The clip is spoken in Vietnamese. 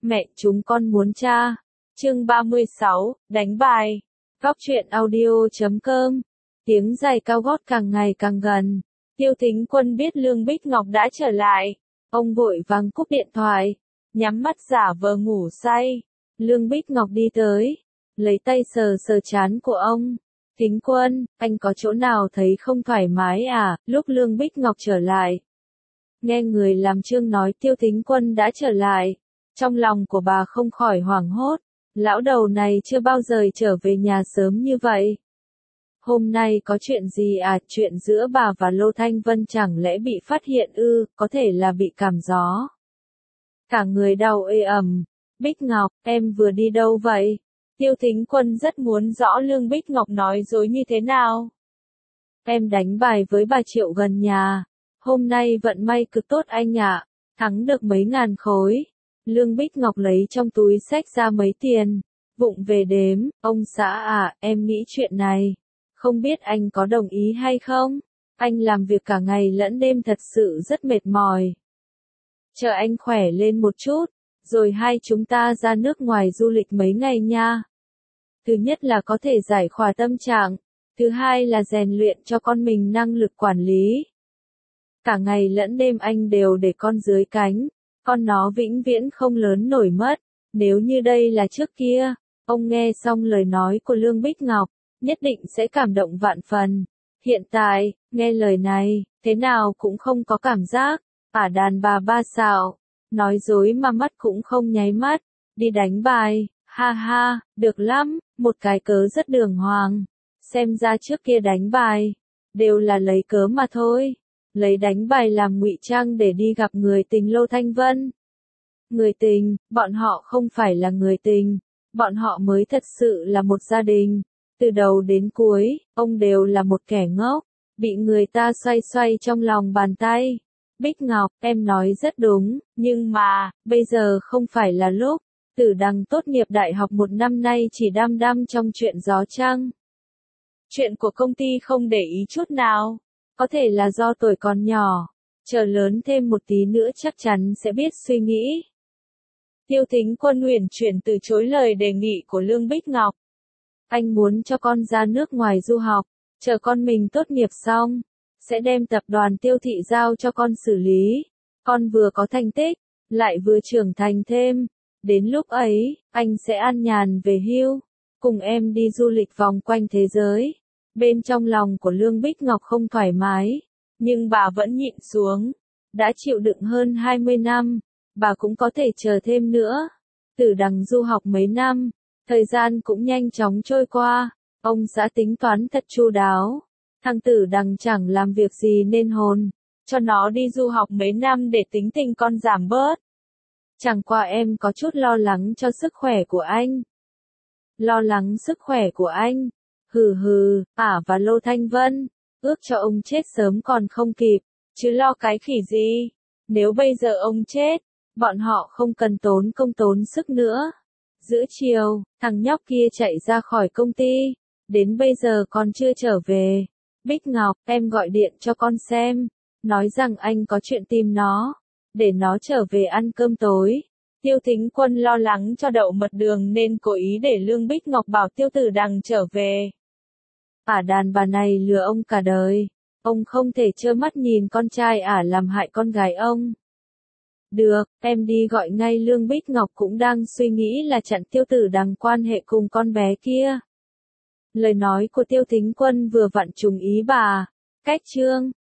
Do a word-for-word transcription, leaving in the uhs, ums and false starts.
Mẹ chúng con muốn cha. Chương ba mươi sáu, đánh bài. Góc truyện audio chấm com. Tiếng giày cao gót càng ngày càng gần. Tiêu Thính Quân biết Lương Bích Ngọc đã trở lại. Ông vội vàng cúp điện thoại. Nhắm mắt giả vờ ngủ say. Lương Bích Ngọc đi tới. Lấy tay sờ sờ trán của ông. Thính Quân, anh có chỗ nào thấy không thoải mái à? Lúc Lương Bích Ngọc trở lại. Nghe người làm chương nói Tiêu Thính Quân đã trở lại. Trong lòng của bà không khỏi hoảng hốt. Lão đầu này chưa bao giờ trở về nhà sớm như vậy. Hôm nay có chuyện gì à? Chuyện giữa bà và Lô Thanh Vân chẳng lẽ bị phát hiện ư? Có thể là bị cảm gió. Cả người đau ê ẩm. Bích Ngọc, em vừa đi đâu vậy? Tiêu Thính Quân rất muốn rõ Lương Bích Ngọc nói dối như thế nào. Em đánh bài với bà Triệu gần nhà. Hôm nay vận may cực tốt anh ạ. Thắng được mấy ngàn khối. Lương Bích Ngọc lấy trong túi xách ra mấy tiền. Vụng về đếm. Ông xã à, em nghĩ chuyện này. Không biết anh có đồng ý hay không? Anh làm việc cả ngày lẫn đêm thật sự rất mệt mỏi. Chờ anh khỏe lên một chút. Rồi hai chúng ta ra nước ngoài du lịch mấy ngày nha. Thứ nhất là có thể giải khỏa tâm trạng. Thứ hai là rèn luyện cho con mình năng lực quản lý. Cả ngày lẫn đêm anh đều để con dưới cánh. Con nó vĩnh viễn không lớn nổi mất. Nếu như đây là trước kia, ông nghe xong lời nói của Lương Bích Ngọc, nhất định sẽ cảm động vạn phần. Hiện tại, nghe lời này, thế nào cũng không có cảm giác. Ả đàn bà ba xạo, nói dối mà mắt cũng không nháy mắt. Đi đánh bài, ha ha, được lắm, một cái cớ rất đường hoàng. Xem ra trước kia đánh bài, đều là lấy cớ mà thôi. Lấy đánh bài làm ngụy trang để đi gặp người tình Lô Thanh Vân. Người tình, bọn họ không phải là người tình, bọn họ mới thật sự là một gia đình. Từ đầu đến cuối, ông đều là một kẻ ngốc, bị người ta xoay xoay trong lòng bàn tay. Bích Ngọc, em nói rất đúng, nhưng mà, bây giờ không phải là lúc. Tử Đằng tốt nghiệp đại học một năm nay chỉ đăm đăm trong chuyện gió trăng. Chuyện của công ty không để ý chút nào. Có thể là do tuổi còn nhỏ, chờ lớn thêm một tí nữa chắc chắn sẽ biết suy nghĩ. Tiêu Thính Quân uyển chuyển từ chối lời đề nghị của Lương Bích Ngọc. Anh muốn cho con ra nước ngoài du học, chờ con mình tốt nghiệp xong, sẽ đem tập đoàn Tiêu Thị giao cho con xử lý. Con vừa có thành tích, lại vừa trưởng thành thêm. Đến lúc ấy, anh sẽ an nhàn về hưu, cùng em đi du lịch vòng quanh thế giới. Bên trong lòng của Lương Bích Ngọc không thoải mái, nhưng bà vẫn nhịn xuống. Đã chịu đựng hơn hai mươi năm, bà cũng có thể chờ thêm nữa. Tử Đằng du học mấy năm, thời gian cũng nhanh chóng trôi qua. Ông xã tính toán thật chu đáo. Thằng Tử Đằng chẳng làm việc gì nên hồn, cho nó đi du học mấy năm để tính tình con giảm bớt. Chẳng qua em có chút lo lắng cho sức khỏe của anh. Lo lắng sức khỏe của anh. Hừ hừ, Ả và Lô Thanh Vân, ước cho ông chết sớm còn không kịp, chứ lo cái khỉ gì. Nếu bây giờ ông chết, bọn họ không cần tốn công tốn sức nữa. Giữa chiều, thằng nhóc kia chạy ra khỏi công ty, đến bây giờ còn chưa trở về. Bích Ngọc, em gọi điện cho con xem, nói rằng anh có chuyện tìm nó, để nó trở về ăn cơm tối. Tiêu Thính Quân lo lắng cho Đậu Mật Đường nên cố ý để Lương Bích Ngọc bảo Tiêu Tử Đằng trở về. Ả đàn bà này lừa ông cả đời. Ông không thể trơ mắt nhìn con trai Ả làm hại con gái ông. Được, em đi gọi ngay. Lương Bích Ngọc cũng đang suy nghĩ là chặn Tiêu Tử Đằng quan hệ cùng con bé kia. Lời nói của Tiêu Thính Quân vừa vặn trùng ý bà. Cách chương